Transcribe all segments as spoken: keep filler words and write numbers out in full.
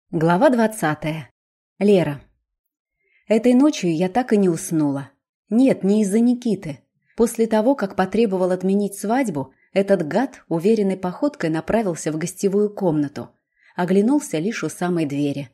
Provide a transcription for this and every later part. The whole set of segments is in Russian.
Глава двадцатая. Лера. Этой ночью я так и не уснула. Нет, не из-за Никиты. После того, как потребовал отменить свадьбу, этот гад уверенной походкой направился в гостевую комнату. Оглянулся лишь у самой двери.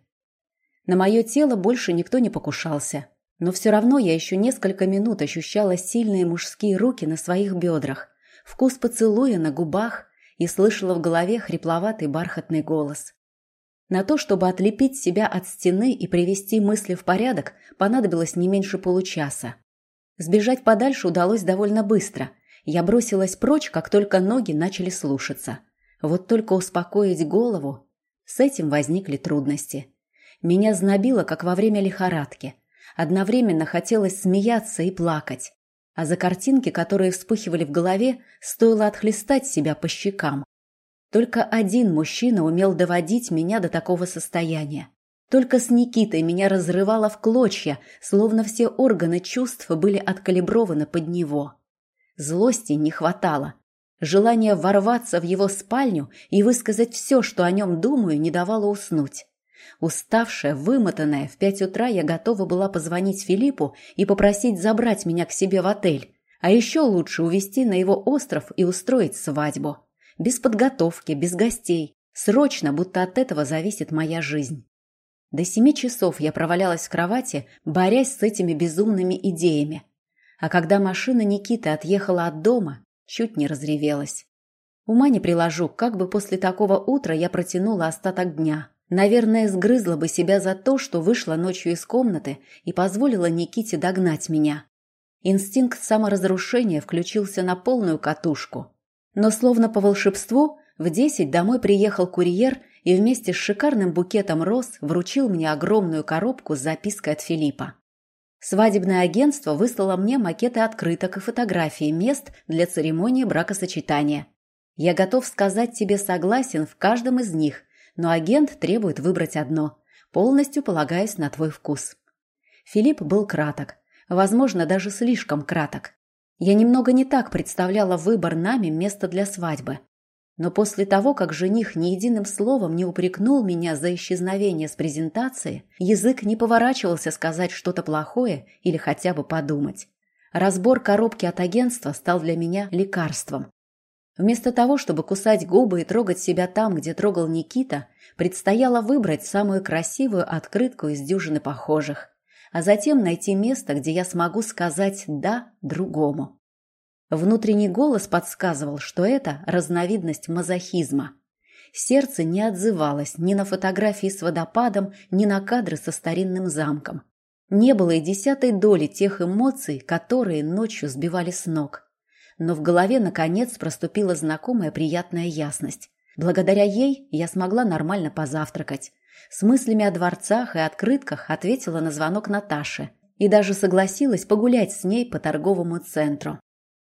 На мое тело больше никто не покушался. Но все равно я еще несколько минут ощущала сильные мужские руки на своих бедрах, вкус поцелуя на губах и слышала в голове хрипловатый бархатный голос. На то, чтобы отлепить себя от стены и привести мысли в порядок, понадобилось не меньше получаса. Сбежать подальше удалось довольно быстро. Я бросилась прочь, как только ноги начали слушаться. Вот только успокоить голову... С этим возникли трудности. Меня знобило, как во время лихорадки. Одновременно хотелось смеяться и плакать. А за картинки, которые вспыхивали в голове, стоило отхлестать себя по щекам. Только один мужчина умел доводить меня до такого состояния. Только с Никитой меня разрывало в клочья, словно все органы чувств были откалиброваны под него. Злости не хватало. Желание ворваться в его спальню и высказать все, что о нем думаю, не давало уснуть. Уставшая, вымотанная, в пять утра я готова была позвонить Филиппу и попросить забрать меня к себе в отель, а еще лучше увезти на его остров и устроить свадьбу. Без подготовки, без гостей. Срочно, будто от этого зависит моя жизнь. До семи часов я провалялась в кровати, борясь с этими безумными идеями. А когда машина Никиты отъехала от дома, чуть не разревелась. Ума не приложу, как бы после такого утра я протянула остаток дня. Наверное, сгрызла бы себя за то, что вышла ночью из комнаты и позволила Никите догнать меня. Инстинкт саморазрушения включился на полную катушку. Но словно по волшебству в десять домой приехал курьер и вместе с шикарным букетом роз вручил мне огромную коробку с запиской от Филиппа. Свадебное агентство выслало мне макеты открыток и фотографии мест для церемонии бракосочетания. Я готов сказать тебе согласен в каждом из них, но агент требует выбрать одно. Полностью полагаюсь на твой вкус. Филипп был краток, возможно, даже слишком краток. Я немного не так представляла выбор нами места для свадьбы. Но после того, как жених ни единым словом не упрекнул меня за исчезновение с презентации, язык не поворачивался сказать что-то плохое или хотя бы подумать. Разбор коробки от агентства стал для меня лекарством. Вместо того, чтобы кусать губы и трогать себя там, где трогал Никита, предстояло выбрать самую красивую открытку из дюжины похожих. А затем найти место, где я смогу сказать «да» другому. Внутренний голос подсказывал, что это разновидность мазохизма. Сердце не отзывалось ни на фотографии с водопадом, ни на кадры со старинным замком. Не было и десятой доли тех эмоций, которые ночью сбивали с ног. Но в голове, наконец, проступила знакомая приятная ясность. Благодаря ей я смогла нормально позавтракать. С мыслями о дворцах и открытках ответила на звонок Наташи и даже согласилась погулять с ней по торговому центру.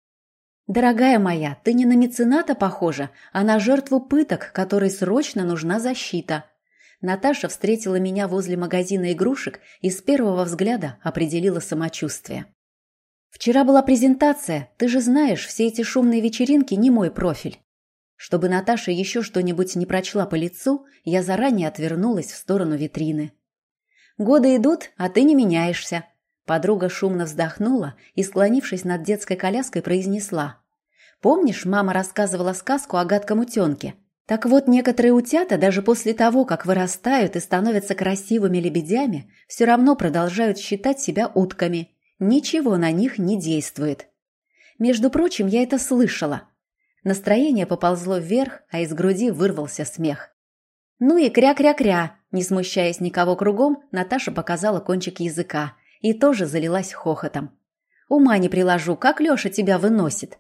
«Дорогая моя, ты не на мецената похожа, а на жертву пыток, которой срочно нужна защита». Наташа встретила меня возле магазина игрушек и с первого взгляда определила самочувствие. «Вчера была презентация, ты же знаешь, все эти шумные вечеринки не мой профиль». Чтобы Наташа еще что-нибудь не прочла по лицу, я заранее отвернулась в сторону витрины. «Годы идут, а ты не меняешься». Подруга шумно вздохнула и, склонившись над детской коляской, произнесла. «Помнишь, мама рассказывала сказку о гадком утенке? Так вот, некоторые утята даже после того, как вырастают и становятся красивыми лебедями, все равно продолжают считать себя утками. Ничего на них не действует». Между прочим, я это слышала. Настроение поползло вверх, а из груди вырвался смех. «Ну и кря-кря-кря!» Не смущаясь никого кругом, Наташа показала кончик языка и тоже залилась хохотом. «Ума не приложу, как Леша тебя выносит!»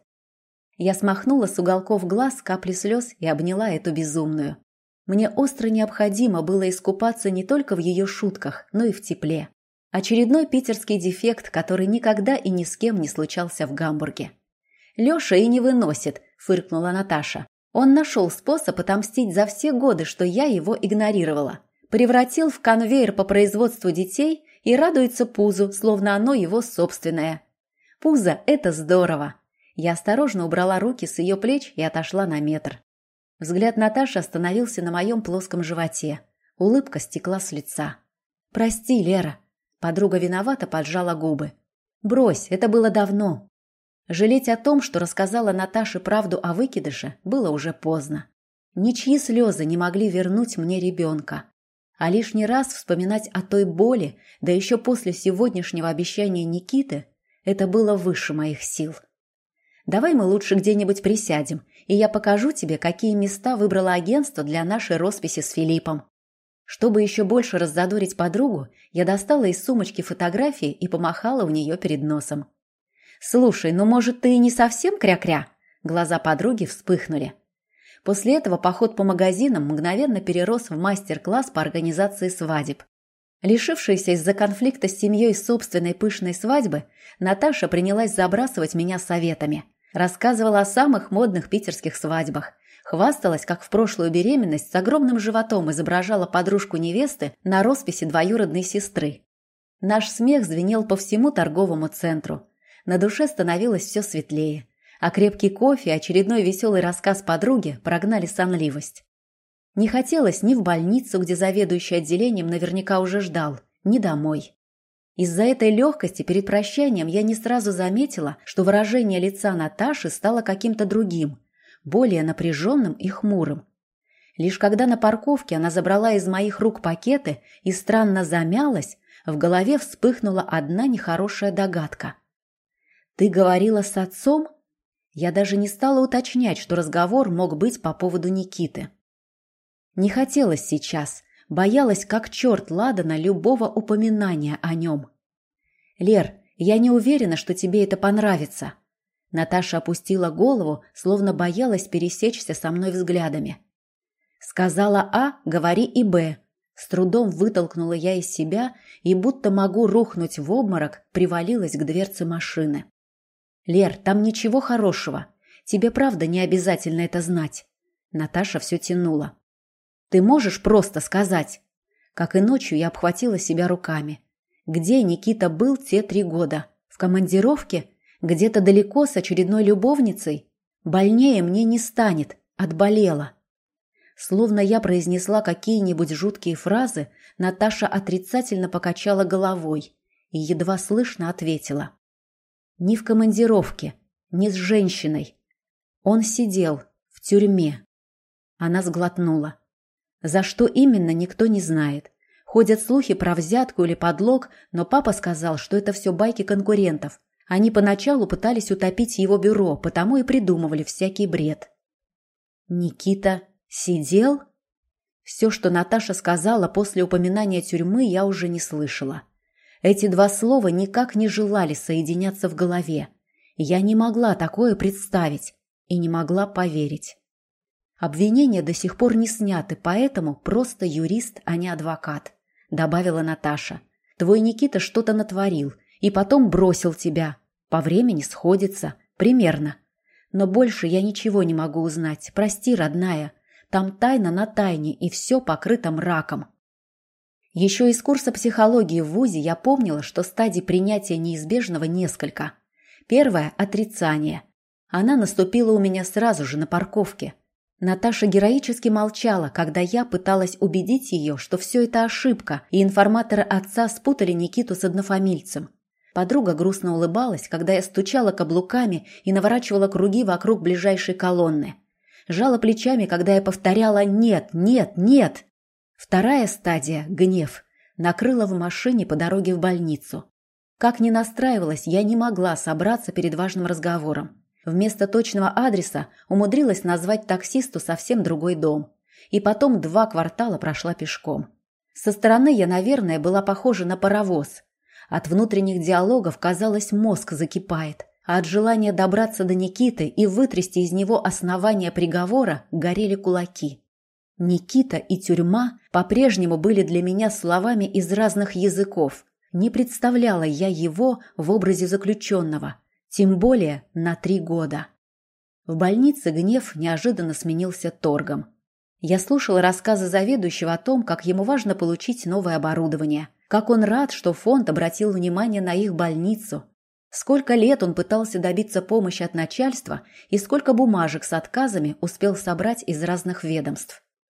Я смахнула с уголков глаз капли слез и обняла эту безумную. Мне остро необходимо было искупаться не только в ее шутках, но и в тепле. Очередной питерский дефект, который никогда и ни с кем не случался в Гамбурге. «Леша и не выносит», – фыркнула Наташа. «Он нашел способ отомстить за все годы, что я его игнорировала. Превратил в конвейер по производству детей и радуется пузу, словно оно его собственное. Пузо – это здорово». Я осторожно убрала руки с ее плеч и отошла на метр. Взгляд Наташи остановился на моем плоском животе. Улыбка стекла с лица. «Прости, Лера». Подруга виновато поджала губы. «Брось, это было давно». Жалеть о том, что рассказала Наташе правду о выкидыше, было уже поздно. Ничьи слезы не могли вернуть мне ребенка. А лишний раз вспоминать о той боли, да еще после сегодняшнего обещания Никиты, это было выше моих сил. «Давай мы лучше где-нибудь присядем, и я покажу тебе, какие места выбрало агентство для нашей росписи с Филиппом». Чтобы еще больше раззадорить подругу, я достала из сумочки фотографии и помахала в нее перед носом. «Слушай, ну, может, ты и не совсем кря-кря?» Глаза подруги вспыхнули. После этого поход по магазинам мгновенно перерос в мастер-класс по организации свадеб. Лишившаяся из-за конфликта с семьей собственной пышной свадьбы, Наташа принялась забрасывать меня советами. Рассказывала о самых модных питерских свадьбах. Хвасталась, как в прошлую беременность с огромным животом изображала подружку невесты на росписи двоюродной сестры. Наш смех звенел по всему торговому центру. На душе становилось все светлее. А крепкий кофе и очередной веселый рассказ подруги прогнали сонливость. Не хотелось ни в больницу, где заведующий отделением наверняка уже ждал, ни домой. Из-за этой легкости перед прощанием я не сразу заметила, что выражение лица Наташи стало каким-то другим, более напряженным и хмурым. Лишь когда на парковке она забрала из моих рук пакеты и странно замялась, в голове вспыхнула одна нехорошая догадка. «Ты говорила с отцом?» Я даже не стала уточнять, что разговор мог быть по поводу Никиты. Не хотелось сейчас, боялась как черт ладана любого упоминания о нем. «Лер, я не уверена, что тебе это понравится». Наташа опустила голову, словно боялась пересечься со мной взглядами. «Сказала А, говори и Б». С трудом вытолкнула я из себя и, будто могу рухнуть в обморок, привалилась к дверце машины. «Лер, там ничего хорошего. Тебе правда не обязательно это знать». Наташа все тянула. «Ты можешь просто сказать?» Как и ночью я обхватила себя руками. Где Никита был те три года? В командировке? Где-то далеко с очередной любовницей? Больнее мне не станет. Отболела. Словно я произнесла какие-нибудь жуткие фразы, Наташа отрицательно покачала головой и едва слышно ответила. «Не в командировке, не с женщиной. Он сидел в тюрьме». Она сглотнула. За что именно, никто не знает. Ходят слухи про взятку или подлог, но папа сказал, что это все байки конкурентов. Они поначалу пытались утопить его бюро, потому и придумывали всякий бред. «Никита сидел?» Все, что Наташа сказала после упоминания тюрьмы, я уже не слышала. Эти два слова никак не желали соединяться в голове. Я не могла такое представить и не могла поверить. «Обвинения до сих пор не сняты, поэтому просто юрист, а не адвокат», — добавила Наташа. «Твой Никита что-то натворил и потом бросил тебя. По времени сходится, примерно. Но больше я ничего не могу узнать. Прости, родная. Там тайна на тайне, и все покрыто мраком». Еще из курса психологии в вузе я помнила, что стадий принятия неизбежного несколько. Первая – отрицание. Она наступила у меня сразу же на парковке. Наташа героически молчала, когда я пыталась убедить ее, что все это ошибка, и информаторы отца спутали Никиту с однофамильцем. Подруга грустно улыбалась, когда я стучала каблуками и наворачивала круги вокруг ближайшей колонны. Жала плечами, когда я повторяла «нет, нет, нет». Вторая стадия – гнев – накрыла в машине по дороге в больницу. Как ни настраивалась, я не могла собраться перед важным разговором. Вместо точного адреса умудрилась назвать таксисту совсем другой дом. И потом два квартала прошла пешком. Со стороны я, наверное, была похожа на паровоз. От внутренних диалогов, казалось, мозг закипает, а от желания добраться до Никиты и вытрясти из него основания приговора горели кулаки. Никита и тюрьма по-прежнему были для меня словами из разных языков. Не представляла я его в образе заключенного, тем более на три года. В больнице гнев неожиданно сменился торгом. Я слушала рассказы заведующего о том, как ему важно получить новое оборудование, как он рад, что фонд обратил внимание на их больницу, сколько лет он пытался добиться помощи от начальства и сколько бумажек с отказами успел собрать из разных ведомств.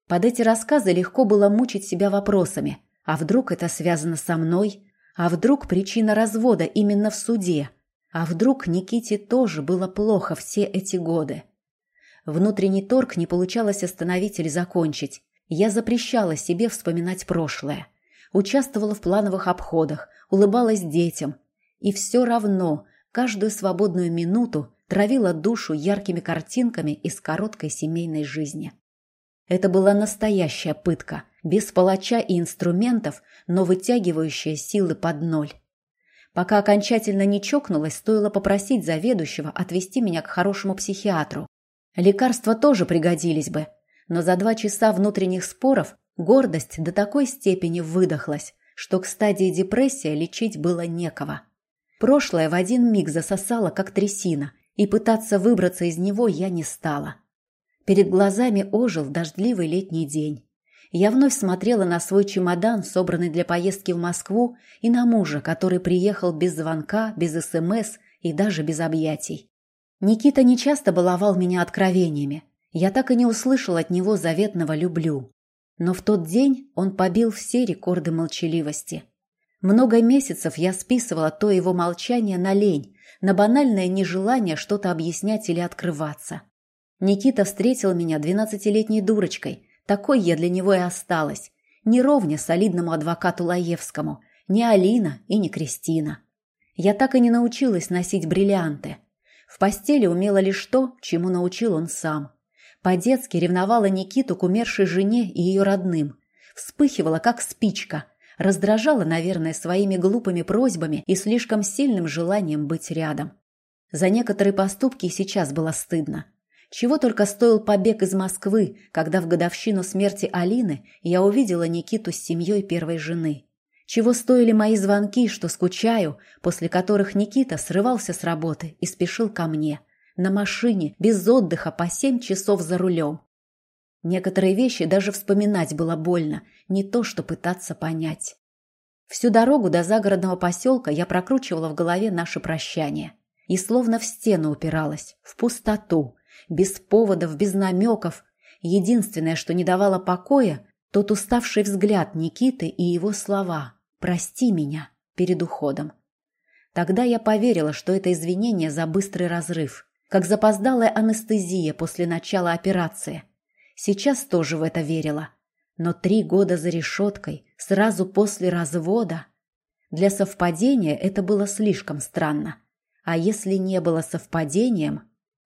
Под эти рассказы легко было мучить себя вопросами. А вдруг это связано со мной? А вдруг причина развода именно в суде? А вдруг Никите тоже было плохо все эти годы? Внутренний торг не получалось остановить или закончить. Я запрещала себе вспоминать прошлое. Участвовала в плановых обходах, улыбалась детям. И все равно каждую свободную минуту травила душу яркими картинками из короткой семейной жизни. Это была настоящая пытка, без палача и инструментов, но вытягивающая силы под ноль. Пока окончательно не чокнулась, стоило попросить заведующего отвезти меня к хорошему психиатру. Лекарства тоже пригодились бы, но за два часа внутренних споров гордость до такой степени выдохлась, что к стадии депрессии лечить было некого. Прошлое в один миг засосало, как трясина, и пытаться выбраться из него я не стала. Перед глазами ожил дождливый летний день. Я вновь смотрела на свой чемодан, собранный для поездки в Москву, и на мужа, который приехал без звонка, без СМС и даже без объятий. Никита нечасто баловал меня откровениями. Я так и не услышала от него заветного «люблю». Но в тот день он побил все рекорды молчаливости. Много месяцев я списывала то его молчание на лень, на банальное нежелание что-то объяснять или открываться. Никита встретил меня двенадцатилетней дурочкой, такой я для него и осталась, не ровня солидному адвокату Лаевскому, не Алина и не Кристина. Я так и не научилась носить бриллианты. В постели умела лишь то, чему научил он сам. По-детски ревновала Никиту к умершей жене и ее родным, вспыхивала как спичка, раздражала, наверное, своими глупыми просьбами и слишком сильным желанием быть рядом. За некоторые поступки и сейчас было стыдно. Чего только стоил побег из Москвы, когда в годовщину смерти Алины я увидела Никиту с семьей первой жены. Чего стоили мои звонки, что скучаю, после которых Никита срывался с работы и спешил ко мне. На машине, без отдыха, по семь часов за рулем. Некоторые вещи даже вспоминать было больно, не то что пытаться понять. Всю дорогу до загородного поселка я прокручивала в голове наше прощание. И словно в стену упиралась, в пустоту, без поводов, без намеков. Единственное, что не давало покоя, тот уставший взгляд Никиты и его слова «Прости меня» перед уходом. Тогда я поверила, что это извинение за быстрый разрыв, как запоздалая анестезия после начала операции. Сейчас тоже в это верила. Но три года за решеткой, сразу после развода. Для совпадения это было слишком странно. А если не было совпадением...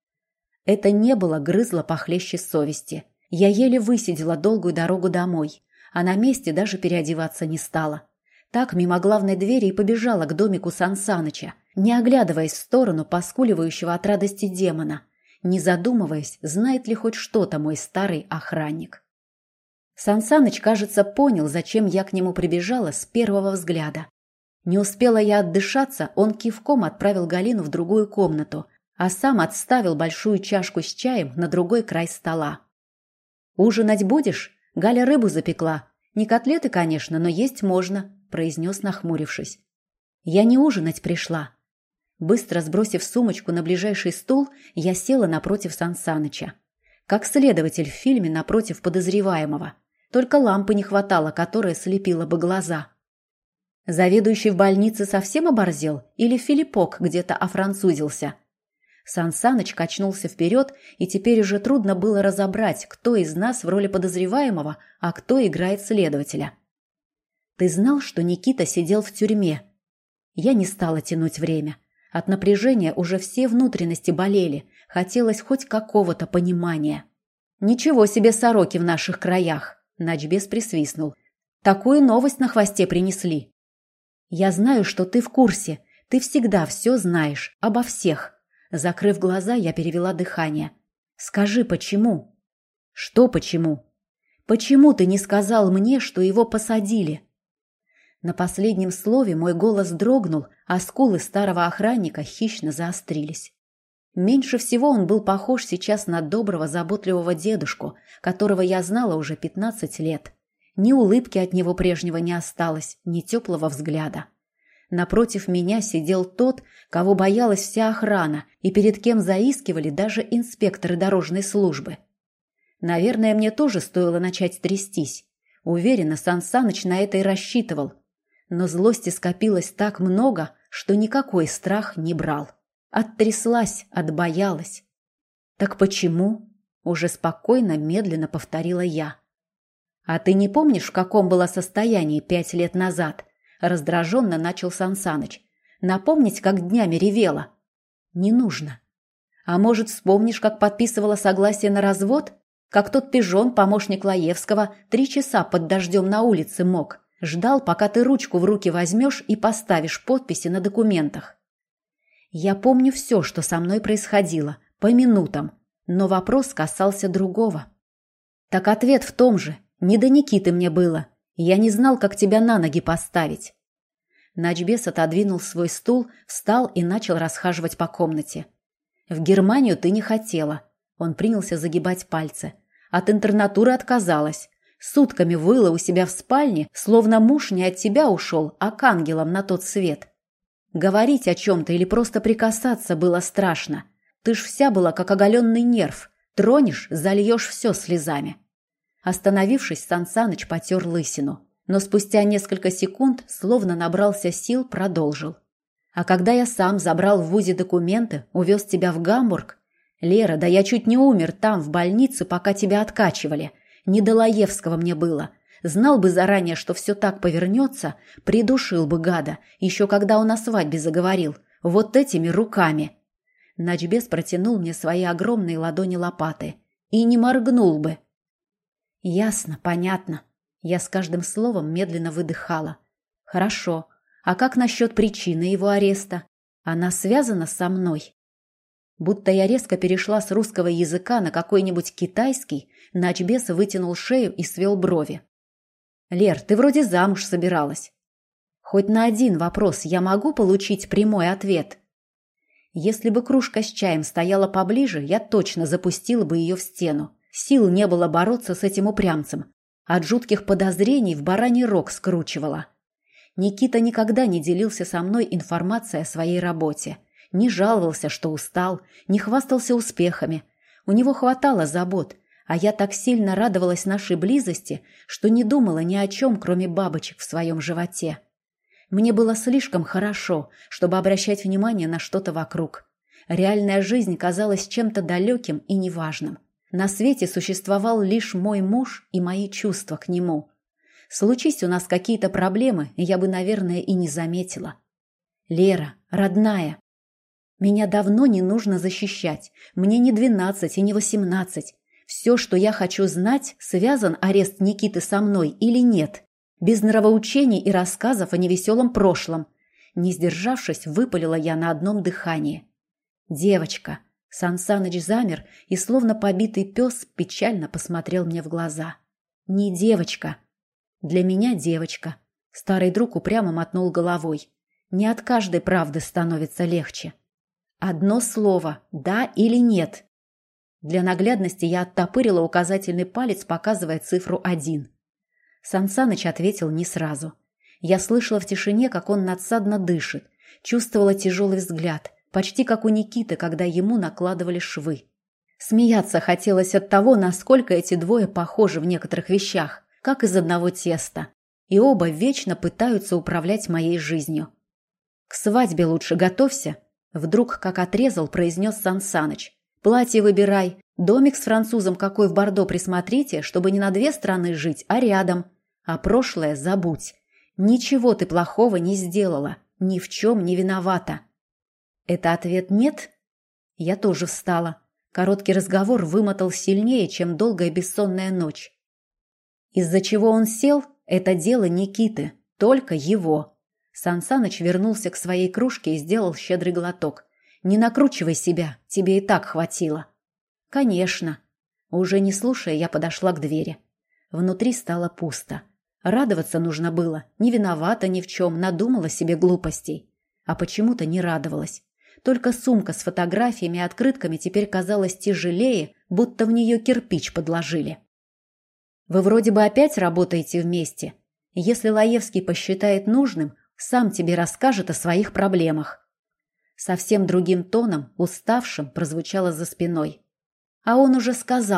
Это не было грызло похлеще совести. Я еле высидела долгую дорогу домой, а на месте даже переодеваться не стала. Так мимо главной двери и побежала к домику Сан Саныча, не оглядываясь в сторону поскуливающего от радости демона, не задумываясь, знает ли хоть что-то мой старый охранник. Сан Саныч, кажется, понял, зачем я к нему прибежала с первого взгляда. Не успела я отдышаться, он кивком отправил Галину в другую комнату, а сам отставил большую чашку с чаем на другой край стола. «Ужинать будешь? Галя рыбу запекла. Не котлеты, конечно, но есть можно», – произнес, нахмурившись. «Я не ужинать пришла». Быстро сбросив сумочку на ближайший стул, я села напротив Сан Саныча. Как следователь в фильме напротив подозреваемого. Только лампы не хватало, которая слепила бы глаза. Заведующий в больнице совсем оборзел или Филиппок где-то офранцузился? Сан Саныч качнулся вперед, и теперь уже трудно было разобрать, кто из нас в роли подозреваемого, а кто играет следователя. «Ты знал, что Никита сидел в тюрьме?» Я не стала тянуть время. От напряжения уже все внутренности болели, хотелось хоть какого-то понимания. «Ничего себе сороки в наших краях!» – Начбес присвистнул. «Такую новость на хвосте принесли!» «Я знаю, что ты в курсе, ты всегда все знаешь, обо всех!» Закрыв глаза, я перевела дыхание. «Скажи, почему?» «Что почему?» «Почему ты не сказал мне, что его посадили?» На последнем слове мой голос дрогнул, а скулы старого охранника хищно заострились. Меньше всего он был похож сейчас на доброго, заботливого дедушку, которого я знала уже пятнадцать лет. Ни улыбки от него прежнего не осталось, ни теплого взгляда. Напротив меня сидел тот, кого боялась вся охрана и перед кем заискивали даже инспекторы дорожной службы. Наверное, мне тоже стоило начать трястись. Уверена, Сан Саныч на это и рассчитывал. Но злости скопилось так много, что никакой страх не брал. Оттряслась, отбоялась. «Так почему?» – уже спокойно, медленно повторила я. «А ты не помнишь, в каком было состоянии пять лет назад?» – раздраженно начал Сан Саныч. «Напомнить, как днями ревела?» «Не нужно. А может, вспомнишь, как подписывала согласие на развод? Как тот пижон, помощник Лаевского, три часа под дождем на улице мог. Ждал, пока ты ручку в руки возьмешь и поставишь подписи на документах. Я помню все, что со мной происходило, по минутам, но вопрос касался другого. Так ответ в том же. Не до Никиты мне было. Я не знал, как тебя на ноги поставить». Начбес отодвинул свой стул, встал и начал расхаживать по комнате. «В Германию ты не хотела». Он принялся загибать пальцы. «От интернатуры отказалась. Сутками выла у себя в спальне, словно муж не от тебя ушел, а к ангелам на тот свет. Говорить о чем-то или просто прикасаться было страшно. Ты ж вся была, как оголенный нерв. Тронешь – зальешь все слезами». Остановившись, Сан Саныч потер лысину. Но спустя несколько секунд, словно набрался сил, продолжил. «А когда я сам забрал в вузе документы, увез тебя в Гамбург? Лера, да я чуть не умер там, в больнице, пока тебя откачивали. Не до Лаевского мне было. Знал бы заранее, что все так повернется, придушил бы гада, еще когда он о свадьбе заговорил. Вот этими руками». Начбес протянул мне свои огромные ладони лопаты. «И не моргнул бы». «Ясно, понятно». Я с каждым словом медленно выдыхала. «Хорошо. А как насчет причины его ареста? Она связана со мной?» Будто я резко перешла с русского языка на какой-нибудь китайский, Начбес вытянул шею и свел брови. «Лер, ты вроде замуж собиралась. Хоть на один вопрос я могу получить прямой ответ?» Если бы кружка с чаем стояла поближе, я точно запустила бы ее в стену. Сил не было бороться с этим упрямцем. От жутких подозрений в бараний рог скручивала. Никита никогда не делился со мной информацией о своей работе. Не жаловался, что устал, не хвастался успехами. У него хватало забот, а я так сильно радовалась нашей близости, что не думала ни о чем, кроме бабочек в своем животе. Мне было слишком хорошо, чтобы обращать внимание на что-то вокруг. Реальная жизнь казалась чем-то далеким и неважным. На свете существовал лишь мой муж и мои чувства к нему. Случись у нас какие-то проблемы, я бы, наверное, и не заметила. Лера, родная, меня давно не нужно защищать. Мне не двенадцать и не восемнадцать. Все, что я хочу знать, связан арест Никиты со мной или нет. Без нравоучений и рассказов о невеселом прошлом. Не сдержавшись, выпалила я на одном дыхании. «Девочка». Сан Саныч замер и, словно побитый пес, печально посмотрел мне в глаза. «Не девочка». «Для меня девочка». Старый друг упрямо мотнул головой. «Не от каждой правды становится легче. Одно слово, да или нет». Для наглядности я оттопырила указательный палец, показывая цифру один. Сан Саныч ответил не сразу. Я слышала в тишине, как он надсадно дышит, чувствовала тяжелый взгляд, почти как у Никиты, когда ему накладывали швы. Смеяться хотелось от того, насколько эти двое похожи в некоторых вещах, как из одного теста, и оба вечно пытаются управлять моей жизнью. «К свадьбе лучше готовься», — вдруг, как отрезал, произнес Сан Саныч. «Платье выбирай, домик с французом какой в Бордо присмотрите, чтобы не на две страны жить, а рядом. А прошлое забудь. Ничего ты плохого не сделала, ни в чем не виновата». «Это ответ нет?» Я тоже встала. Короткий разговор вымотал сильнее, чем долгая бессонная ночь. Из-за чего он сел, это дело Никиты, только его. Сан Саныч вернулся к своей кружке и сделал щедрый глоток. «Не накручивай себя, тебе и так хватило». «Конечно». Уже не слушая, я подошла к двери. Внутри стало пусто. Радоваться нужно было, не виновата ни в чем, надумала себе глупостей. А почему-то не радовалась. Только сумка с фотографиями и открытками теперь казалась тяжелее, будто в нее кирпич подложили. «Вы вроде бы опять работаете вместе. Если Лаевский посчитает нужным, сам тебе расскажет о своих проблемах». Совсем другим тоном, уставшим, прозвучало за спиной. «А он уже сказал», —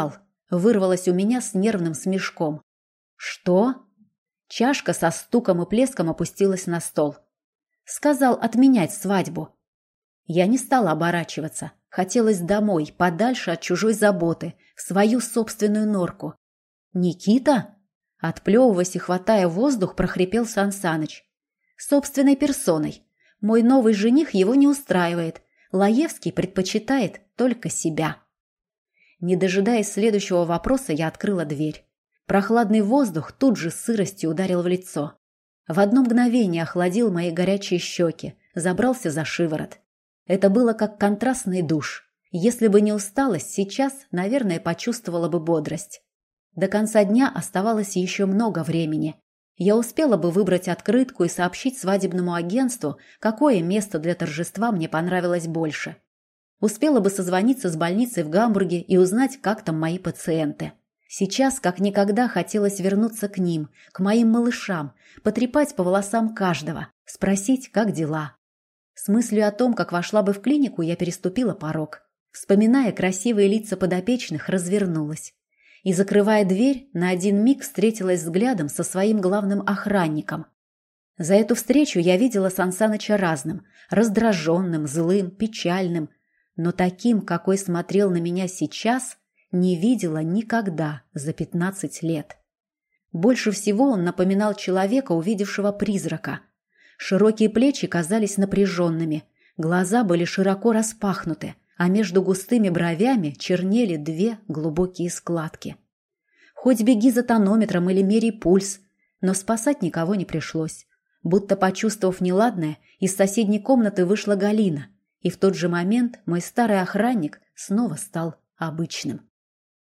Вырвалось у меня с нервным смешком. «Что?» Чашка со стуком и плеском опустилась на стол. «Сказал отменять свадьбу». Я не стала оборачиваться. Хотелось домой, подальше от чужой заботы, в свою собственную норку. «Никита?» Отплевываясь и хватая воздух, прохрипел Сан Саныч. «Собственной персоной. Мой новый жених его не устраивает. Лаевский предпочитает только себя». Не дожидаясь следующего вопроса, я открыла дверь. Прохладный воздух тут же с сыростью ударил в лицо. В одно мгновение охладил мои горячие щеки, забрался за шиворот. Это было как контрастный душ. Если бы не усталость, сейчас, наверное, почувствовала бы бодрость. До конца дня оставалось еще много времени. Я успела бы выбрать открытку и сообщить свадебному агентству, какое место для торжества мне понравилось больше. Успела бы созвониться с больницей в Гамбурге и узнать, как там мои пациенты. Сейчас, как никогда, хотелось вернуться к ним, к моим малышам, потрепать по волосам каждого, спросить, как дела. С мыслью о том, как вошла бы в клинику, я переступила порог. Вспоминая красивые лица подопечных, развернулась. И, закрывая дверь, на один миг встретилась взглядом со своим главным охранником. За эту встречу я видела Сан Саныча разным, раздраженным, злым, печальным, но таким, какой смотрел на меня сейчас, не видела никогда за пятнадцать лет. Больше всего он напоминал человека, увидевшего призрака. Широкие плечи казались напряженными, глаза были широко распахнуты, а между густыми бровями чернели две глубокие складки. Хоть беги за тонометром или меряй пульс, но спасать никого не пришлось. Будто почувствовав неладное, из соседней комнаты вышла Галина, и в тот же момент мой старый охранник снова стал обычным.